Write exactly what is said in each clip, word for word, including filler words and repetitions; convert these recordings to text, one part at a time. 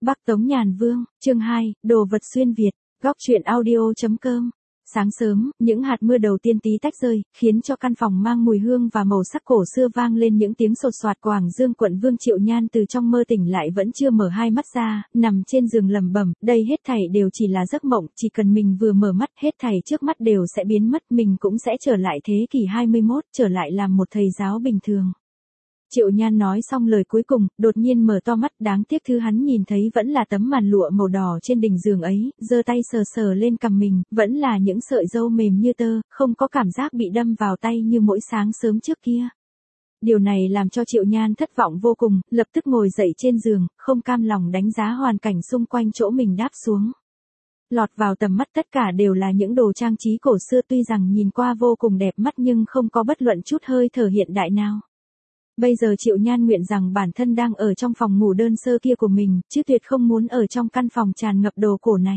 Bắc Tống Nhàn Vương, chương hai, Đồ vật xuyên Việt, góc truyện audio chấm com. Sáng sớm, những hạt mưa đầu tiên tí tách rơi, khiến cho căn phòng mang mùi hương và màu sắc cổ xưa vang lên những tiếng sột soạt. Quảng Dương quận Vương Triệu Nhan từ trong mơ tỉnh lại vẫn chưa mở hai mắt ra, nằm trên giường lẩm bẩm, đây hết thảy đều chỉ là giấc mộng, chỉ cần mình vừa mở mắt, hết thảy trước mắt đều sẽ biến mất, mình cũng sẽ trở lại thế kỷ hai mươi mốt, trở lại làm một thầy giáo bình thường. Triệu Nhan nói xong lời cuối cùng, đột nhiên mở to mắt, đáng tiếc thứ hắn nhìn thấy vẫn là tấm màn lụa màu đỏ trên đỉnh giường ấy, giơ tay sờ sờ lên cằm mình, vẫn là những sợi râu mềm như tơ, không có cảm giác bị đâm vào tay như mỗi sáng sớm trước kia. Điều này làm cho Triệu Nhan thất vọng vô cùng, lập tức ngồi dậy trên giường, không cam lòng đánh giá hoàn cảnh xung quanh chỗ mình đáp xuống. Lọt vào tầm mắt tất cả đều là những đồ trang trí cổ xưa, tuy rằng nhìn qua vô cùng đẹp mắt nhưng không có bất luận chút hơi thở hiện đại nào. Bây giờ Triệu Nhan nguyện rằng bản thân đang ở trong phòng ngủ đơn sơ kia của mình, chứ tuyệt không muốn ở trong căn phòng tràn ngập đồ cổ này.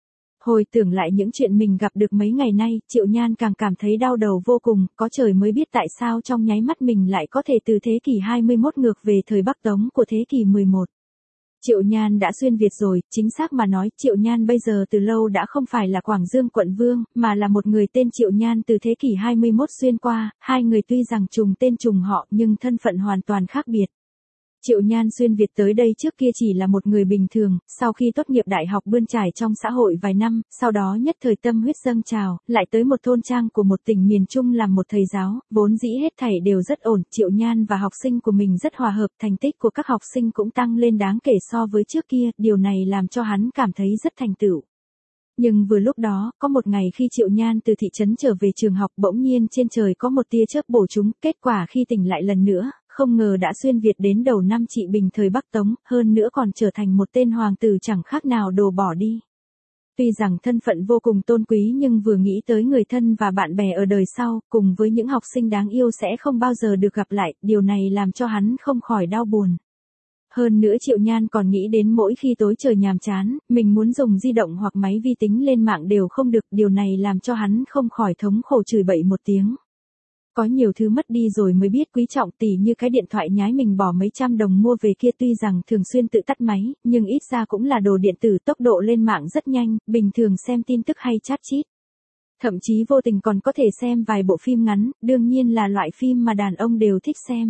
Hồi tưởng lại những chuyện mình gặp được mấy ngày nay, Triệu Nhan càng cảm thấy đau đầu vô cùng, có trời mới biết tại sao trong nháy mắt mình lại có thể từ thế kỷ hai mươi mốt ngược về thời Bắc Tống của thế kỷ mười một. Triệu Nhan đã xuyên Việt rồi, chính xác mà nói, Triệu Nhan bây giờ từ lâu đã không phải là Quảng Dương quận Vương, mà là một người tên Triệu Nhan từ thế kỷ hai mươi mốt xuyên qua, hai người tuy rằng trùng tên trùng họ nhưng thân phận hoàn toàn khác biệt. Triệu Nhan xuyên Việt tới đây trước kia chỉ là một người bình thường, sau khi tốt nghiệp đại học bươn trải trong xã hội vài năm, sau đó nhất thời tâm huyết dâng trào, lại tới một thôn trang của một tỉnh miền Trung làm một thầy giáo, vốn dĩ hết thảy đều rất ổn, Triệu Nhan và học sinh của mình rất hòa hợp, thành tích của các học sinh cũng tăng lên đáng kể so với trước kia, điều này làm cho hắn cảm thấy rất thành tựu. Nhưng vừa lúc đó, có một ngày khi Triệu Nhan từ thị trấn trở về trường học, bỗng nhiên trên trời có một tia chớp bổ trúng, kết quả khi tỉnh lại lần nữa, không ngờ đã xuyên Việt đến đầu năm trị bình thời Bắc Tống, hơn nữa còn trở thành một tên hoàng tử chẳng khác nào đồ bỏ đi. Tuy rằng thân phận vô cùng tôn quý nhưng vừa nghĩ tới người thân và bạn bè ở đời sau, cùng với những học sinh đáng yêu sẽ không bao giờ được gặp lại, điều này làm cho hắn không khỏi đau buồn. Hơn nữa Triệu Nhan còn nghĩ đến mỗi khi tối trời nhàm chán, mình muốn dùng di động hoặc máy vi tính lên mạng đều không được, điều này làm cho hắn không khỏi thống khổ chửi bậy một tiếng. Có nhiều thứ mất đi rồi mới biết quý trọng, tỉ như cái điện thoại nhái mình bỏ mấy trăm đồng mua về kia, tuy rằng thường xuyên tự tắt máy, nhưng ít ra cũng là đồ điện tử, tốc độ lên mạng rất nhanh, bình thường xem tin tức hay chat chít. Thậm chí vô tình còn có thể xem vài bộ phim ngắn, đương nhiên là loại phim mà đàn ông đều thích xem.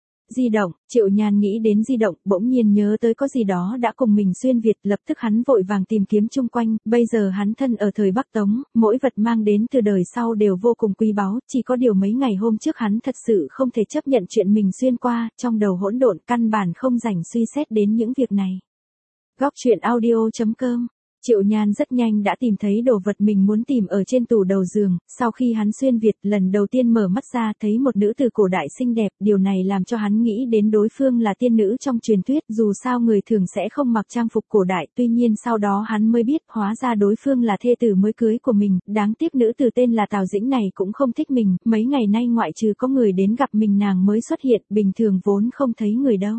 Di động, Triệu Nhan nghĩ đến di động, bỗng nhiên nhớ tới có gì đó đã cùng mình xuyên Việt, lập tức hắn vội vàng tìm kiếm chung quanh, bây giờ hắn thân ở thời Bắc Tống, mỗi vật mang đến từ đời sau đều vô cùng quý báu, chỉ có điều mấy ngày hôm trước hắn thật sự không thể chấp nhận chuyện mình xuyên qua, trong đầu hỗn độn, căn bản không rảnh suy xét đến những việc này. Góc truyện audio chấm com. Triệu Nhan rất nhanh đã tìm thấy đồ vật mình muốn tìm ở trên tủ đầu giường, sau khi hắn xuyên Việt lần đầu tiên mở mắt ra thấy một nữ từ cổ đại xinh đẹp, điều này làm cho hắn nghĩ đến đối phương là tiên nữ trong truyền thuyết, dù sao người thường sẽ không mặc trang phục cổ đại, tuy nhiên sau đó hắn mới biết hóa ra đối phương là thê tử mới cưới của mình, đáng tiếc nữ từ tên là Tào Dĩnh này cũng không thích mình, mấy ngày nay ngoại trừ có người đến gặp mình nàng mới xuất hiện, bình thường vốn không thấy người đâu.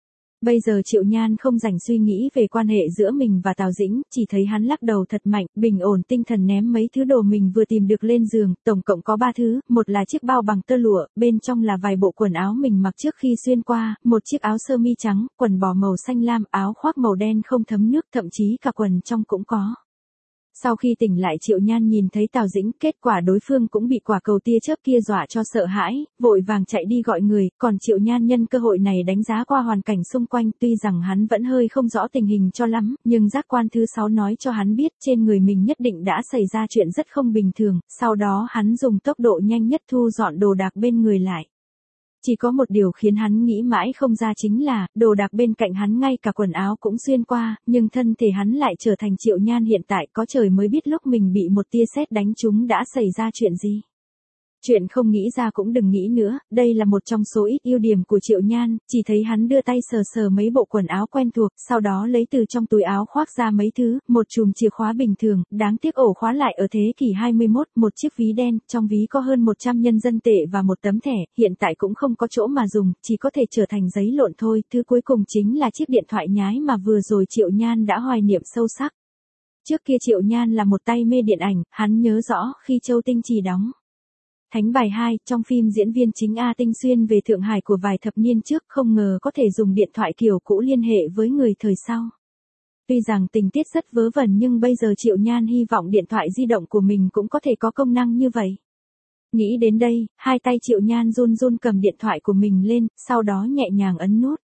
Bây giờ Triệu Nhan không rảnh suy nghĩ về quan hệ giữa mình và Tào Dĩnh, chỉ thấy hắn lắc đầu thật mạnh, bình ổn tinh thần ném mấy thứ đồ mình vừa tìm được lên giường, tổng cộng có ba thứ, một là chiếc bao bằng tơ lụa, bên trong là vài bộ quần áo mình mặc trước khi xuyên qua, một chiếc áo sơ mi trắng, quần bò màu xanh lam, áo khoác màu đen không thấm nước, thậm chí cả quần trong cũng có. Sau khi tỉnh lại Triệu Nhan nhìn thấy Tào Dĩnh, kết quả đối phương cũng bị quả cầu tia chớp kia dọa cho sợ hãi, vội vàng chạy đi gọi người, còn Triệu Nhan nhân cơ hội này đánh giá qua hoàn cảnh xung quanh, tuy rằng hắn vẫn hơi không rõ tình hình cho lắm, nhưng giác quan thứ sáu nói cho hắn biết trên người mình nhất định đã xảy ra chuyện rất không bình thường, sau đó hắn dùng tốc độ nhanh nhất thu dọn đồ đạc bên người lại. Chỉ có một điều khiến hắn nghĩ mãi không ra chính là, đồ đạc bên cạnh hắn ngay cả quần áo cũng xuyên qua, nhưng thân thể hắn lại trở thành Triệu Nhan hiện tại, có trời mới biết lúc mình bị một tia sét đánh trúng đã xảy ra chuyện gì. Chuyện không nghĩ ra cũng đừng nghĩ nữa, đây là một trong số ít ưu điểm của Triệu Nhan, chỉ thấy hắn đưa tay sờ sờ mấy bộ quần áo quen thuộc, sau đó lấy từ trong túi áo khoác ra mấy thứ, một chùm chìa khóa bình thường, đáng tiếc ổ khóa lại ở thế kỷ hai mươi mốt, một chiếc ví đen, trong ví có hơn một trăm nhân dân tệ và một tấm thẻ, hiện tại cũng không có chỗ mà dùng, chỉ có thể trở thành giấy lộn thôi, thứ cuối cùng chính là chiếc điện thoại nhái mà vừa rồi Triệu Nhan đã hoài niệm sâu sắc. Trước kia Triệu Nhan là một tay mê điện ảnh, hắn nhớ rõ khi Châu Tinh Trì đóng Thánh Bài hai, trong phim diễn viên chính A Tinh xuyên về Thượng Hải của vài thập niên trước, không ngờ có thể dùng điện thoại kiểu cũ liên hệ với người thời sau. Tuy rằng tình tiết rất vớ vẩn nhưng bây giờ Triệu Nhan hy vọng điện thoại di động của mình cũng có thể có công năng như vậy. Nghĩ đến đây, hai tay Triệu Nhan run run cầm điện thoại của mình lên, sau đó nhẹ nhàng ấn nút.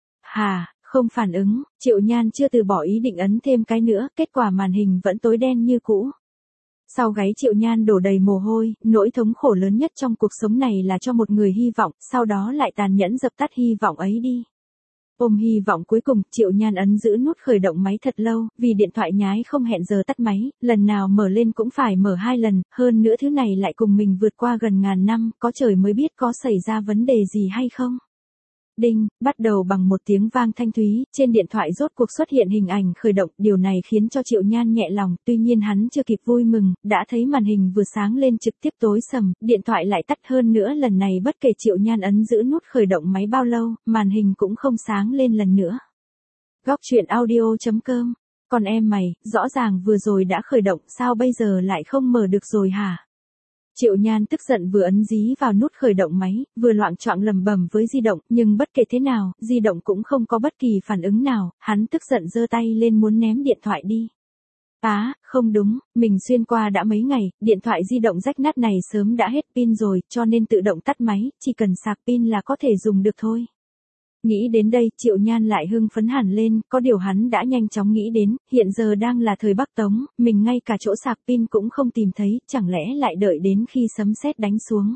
Hà, không phản ứng, Triệu Nhan chưa từ bỏ ý định ấn thêm cái nữa, kết quả màn hình vẫn tối đen như cũ. Sau gáy Triệu Nhan đổ đầy mồ hôi, nỗi thống khổ lớn nhất trong cuộc sống này là cho một người hy vọng, sau đó lại tàn nhẫn dập tắt hy vọng ấy đi. Ôm hy vọng cuối cùng, Triệu Nhan ấn giữ nút khởi động máy thật lâu, vì điện thoại nhái không hẹn giờ tắt máy, lần nào mở lên cũng phải mở hai lần, hơn nữa thứ này lại cùng mình vượt qua gần ngàn năm, có trời mới biết có xảy ra vấn đề gì hay không. Đinh, bắt đầu bằng một tiếng vang thanh thúy, trên điện thoại rốt cuộc xuất hiện hình ảnh khởi động, điều này khiến cho Triệu Nhan nhẹ lòng, tuy nhiên hắn chưa kịp vui mừng, đã thấy màn hình vừa sáng lên trực tiếp tối sầm, điện thoại lại tắt hơn nữa lần này bất kể Triệu Nhan ấn giữ nút khởi động máy bao lâu, màn hình cũng không sáng lên lần nữa. Góc truyện audio chấm com, còn em mày, rõ ràng vừa rồi đã khởi động, sao bây giờ lại không mở được rồi hả? Triệu Nhan tức giận vừa ấn dí vào nút khởi động máy, vừa loạng choạng lầm bầm với di động, nhưng bất kể thế nào, di động cũng không có bất kỳ phản ứng nào, hắn tức giận giơ tay lên muốn ném điện thoại đi. Á, à, không đúng, mình xuyên qua đã mấy ngày, điện thoại di động rách nát này sớm đã hết pin rồi, cho nên tự động tắt máy, chỉ cần sạc pin là có thể dùng được thôi. Nghĩ đến đây, Triệu Nhan lại hưng phấn hẳn lên, có điều hắn đã nhanh chóng nghĩ đến, hiện giờ đang là thời Bắc Tống, mình ngay cả chỗ sạc pin cũng không tìm thấy, chẳng lẽ lại đợi đến khi sấm sét đánh xuống.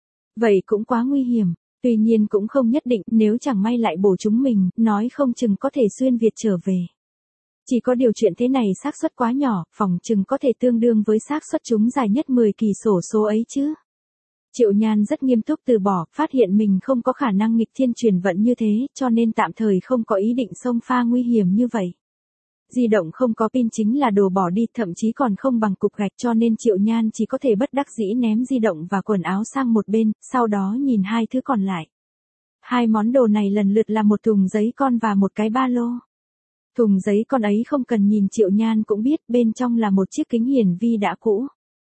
Vậy cũng quá nguy hiểm, tuy nhiên cũng không nhất định, nếu chẳng may lại bổ chúng mình, nói không chừng có thể xuyên Việt trở về. Chỉ có điều chuyện thế này xác suất quá nhỏ, phòng chừng có thể tương đương với xác suất chúng dài nhất mười kỳ xổ số ấy chứ. Triệu Nhan rất nghiêm túc từ bỏ, phát hiện mình không có khả năng nghịch thiên chuyển vận như thế, cho nên tạm thời không có ý định xông pha nguy hiểm như vậy. Di động không có pin chính là đồ bỏ đi, thậm chí còn không bằng cục gạch, cho nên Triệu Nhan chỉ có thể bất đắc dĩ ném di động và quần áo sang một bên, sau đó nhìn hai thứ còn lại. Hai món đồ này lần lượt là một thùng giấy con và một cái ba lô. Thùng giấy con ấy không cần nhìn Triệu Nhan cũng biết, bên trong là một chiếc kính hiển vi đã cũ.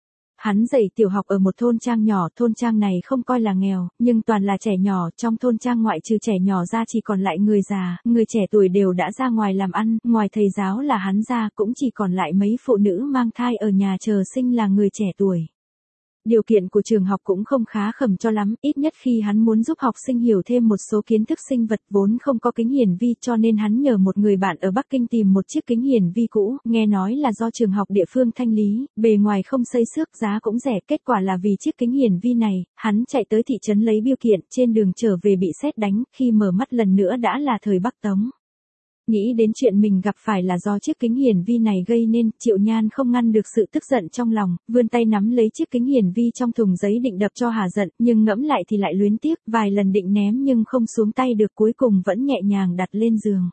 Hắn dạy tiểu học ở một thôn trang nhỏ, thôn trang này không coi là nghèo, nhưng toàn là trẻ nhỏ, trong thôn trang ngoại trừ trẻ nhỏ ra chỉ còn lại người già, người trẻ tuổi đều đã ra ngoài làm ăn, ngoài thầy giáo là hắn ra cũng chỉ còn lại mấy phụ nữ mang thai ở nhà chờ sinh là người trẻ tuổi. Điều kiện của trường học cũng không khá khẩm cho lắm, ít nhất khi hắn muốn giúp học sinh hiểu thêm một số kiến thức sinh vật vốn không có kính hiển vi, cho nên hắn nhờ một người bạn ở Bắc Kinh tìm một chiếc kính hiển vi cũ, nghe nói là do trường học địa phương thanh lý, bề ngoài không xây xước, giá cũng rẻ, kết quả là vì chiếc kính hiển vi này, hắn chạy tới thị trấn lấy bưu kiện, trên đường trở về bị sét đánh, khi mở mắt lần nữa đã là thời Bắc Tống. Nghĩ đến chuyện mình gặp phải là do chiếc kính hiển vi này gây nên, Triệu Nhan không ngăn được sự tức giận trong lòng, vươn tay nắm lấy chiếc kính hiển vi trong thùng giấy định đập cho hả giận, nhưng ngẫm lại thì lại luyến tiếc, vài lần định ném nhưng không xuống tay được, cuối cùng vẫn nhẹ nhàng đặt lên giường.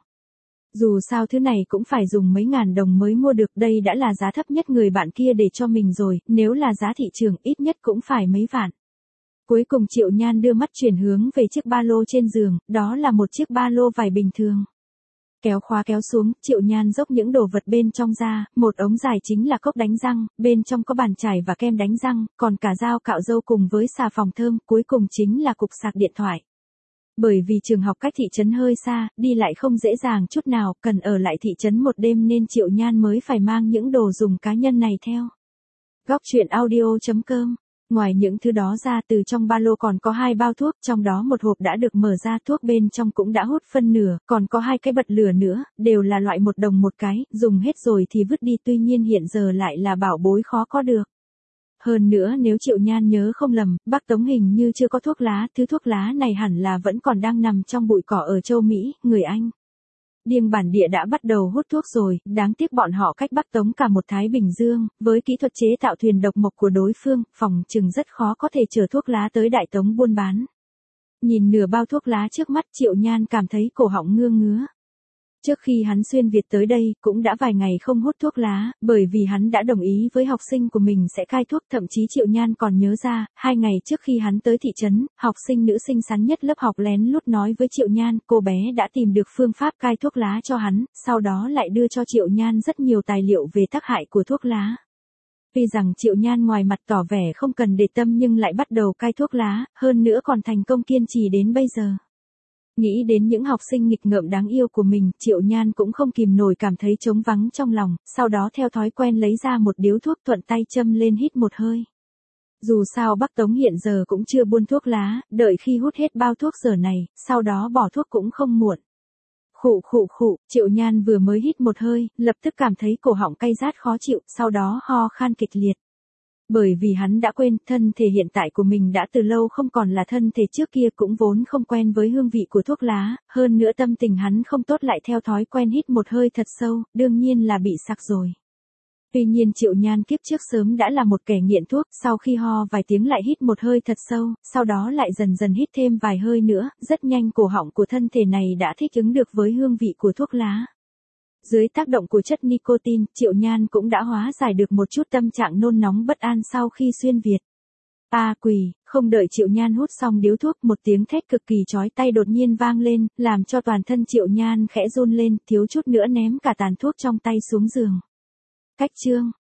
Dù sao thứ này cũng phải dùng mấy ngàn đồng mới mua được, đây đã là giá thấp nhất người bạn kia để cho mình rồi, nếu là giá thị trường ít nhất cũng phải mấy vạn. Cuối cùng Triệu Nhan đưa mắt chuyển hướng về chiếc ba lô trên giường, đó là một chiếc ba lô vải bình thường. Kéo khóa kéo xuống, Triệu Nhan dốc những đồ vật bên trong ra, một ống dài chính là cốc đánh răng, bên trong có bàn chải và kem đánh răng, còn cả dao cạo râu cùng với xà phòng thơm, cuối cùng chính là cục sạc điện thoại. Bởi vì trường học cách thị trấn hơi xa, đi lại không dễ dàng chút nào, cần ở lại thị trấn một đêm nên Triệu Nhan mới phải mang những đồ dùng cá nhân này theo. Góc truyện audio chấm com. Ngoài những thứ đó ra, từ trong ba lô còn có hai bao thuốc, trong đó một hộp đã được mở ra, thuốc bên trong cũng đã hút phân nửa, còn có hai cái bật lửa nữa, đều là loại một đồng một cái, dùng hết rồi thì vứt đi, tuy nhiên hiện giờ lại là bảo bối khó có được. Hơn nữa nếu Triệu Nhan nhớ không lầm, Bắc Tống hình như chưa có thuốc lá, thứ thuốc lá này hẳn là vẫn còn đang nằm trong bụi cỏ ở châu Mỹ, người Anh. Điềm bản địa đã bắt đầu hút thuốc rồi, đáng tiếc bọn họ cách Bắc Tống cả một Thái Bình Dương, với kỹ thuật chế tạo thuyền độc mộc của đối phương, phòng chừng rất khó có thể chở thuốc lá tới Đại Tống buôn bán. Nhìn nửa bao thuốc lá trước mắt, Triệu Nhan cảm thấy cổ họng ngưa ngứa. Trước khi hắn xuyên Việt tới đây, cũng đã vài ngày không hút thuốc lá, bởi vì hắn đã đồng ý với học sinh của mình sẽ cai thuốc, thậm chí Triệu Nhan còn nhớ ra, hai ngày trước khi hắn tới thị trấn, học sinh nữ xinh xắn nhất lớp học lén lút nói với Triệu Nhan, cô bé đã tìm được phương pháp cai thuốc lá cho hắn, sau đó lại đưa cho Triệu Nhan rất nhiều tài liệu về tác hại của thuốc lá. Tuy rằng Triệu Nhan ngoài mặt tỏ vẻ không cần để tâm nhưng lại bắt đầu cai thuốc lá, hơn nữa còn thành công kiên trì đến bây giờ. Nghĩ đến những học sinh nghịch ngợm đáng yêu của mình, Triệu Nhan cũng không kìm nổi cảm thấy trống vắng trong lòng, sau đó theo thói quen lấy ra một điếu thuốc thuận tay châm lên hít một hơi. Dù sao Bắc Tống hiện giờ cũng chưa buôn thuốc lá, đợi khi hút hết bao thuốc giờ này, sau đó bỏ thuốc cũng không muộn. Khụ khụ khụ, Triệu Nhan vừa mới hít một hơi, lập tức cảm thấy cổ họng cay rát khó chịu, sau đó ho khan kịch liệt. Bởi vì hắn đã quên, thân thể hiện tại của mình đã từ lâu không còn là thân thể trước kia, cũng vốn không quen với hương vị của thuốc lá, hơn nữa tâm tình hắn không tốt lại theo thói quen hít một hơi thật sâu, đương nhiên là bị sặc rồi. Tuy nhiên Triệu Nhan kiếp trước sớm đã là một kẻ nghiện thuốc, sau khi ho vài tiếng lại hít một hơi thật sâu, sau đó lại dần dần hít thêm vài hơi nữa, rất nhanh cổ họng của thân thể này đã thích ứng được với hương vị của thuốc lá. Dưới tác động của chất nicotine, Triệu Nhan cũng đã hóa giải được một chút tâm trạng nôn nóng bất an sau khi xuyên Việt. A quỳ, không đợi Triệu Nhan hút xong điếu thuốc, một tiếng thét cực kỳ chói tai đột nhiên vang lên, làm cho toàn thân Triệu Nhan khẽ run lên, thiếu chút nữa ném cả tàn thuốc trong tay xuống giường. Cách chương